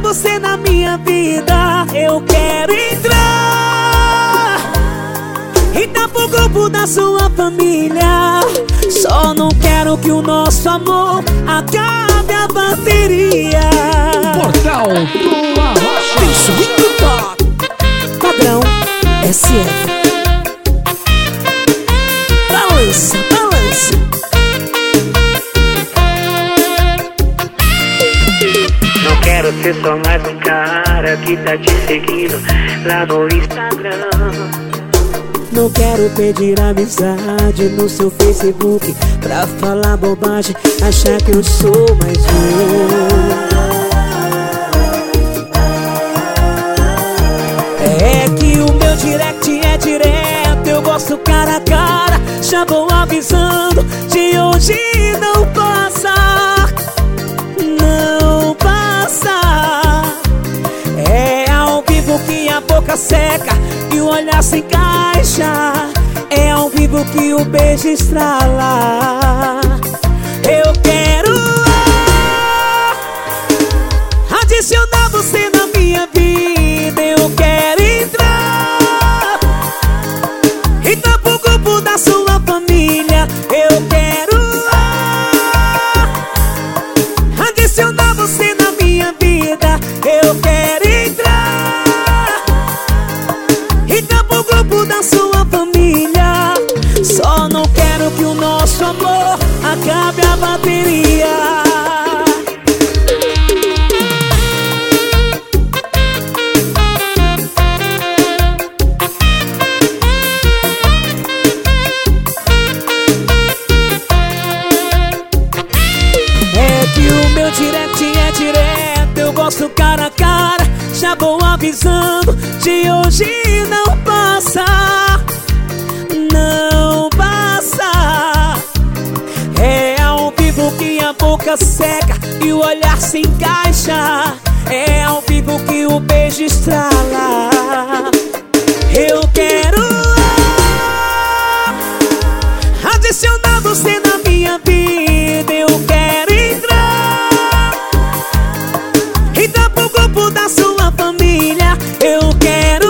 você na minha vida. Eu quero entrar e tá pro grupo da sua família. Só não quero que o nosso amor acabe a bateria. Portal do Arrocha. Swing Top Padrão SF. Balança, balança. Não quero ser só mais um cara que tá te seguindo lá no Instagram. Não quero pedir amizade no seu Facebook pra falar bobagem, achar que eu sou mais um. É que o meu direct é direto, eu gosto cara a cara. Já vou avisando, de hoje não passa. Não passa. É ao vivo que a boca seca e o olhar se encaixa. É ao vivo que o beijo estrala. Eu quero adicionar você na minha vida. Eu quero entrar e tá pro grupo da sua família. Eu quero adicionar você na minha vida. Eu quero entrar e tá pro grupo da sua família. Só não quero que o nosso amor acabe a bateria. É que o meu direct é direto, eu gosto cara a cara. Já vou avisando, de hoje não passa. Não passa. É ao vivo que a boca seca e o olhar se encaixa. É ao vivo que o beijo estrala. Eu quero adicionar você na minha vida. Eu quero entrar e tá pro grupo da sua família. Eu quero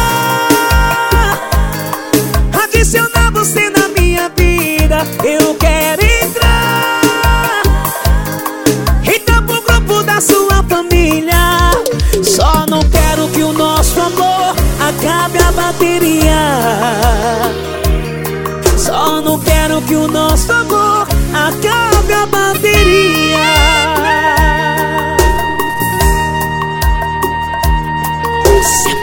adicionar você na minha vida. Eu quero entrar e tá pro grupo da sua família. Só não quero que o nosso amor acabe a bateria. Só não quero que o nosso amor acabe a bateria.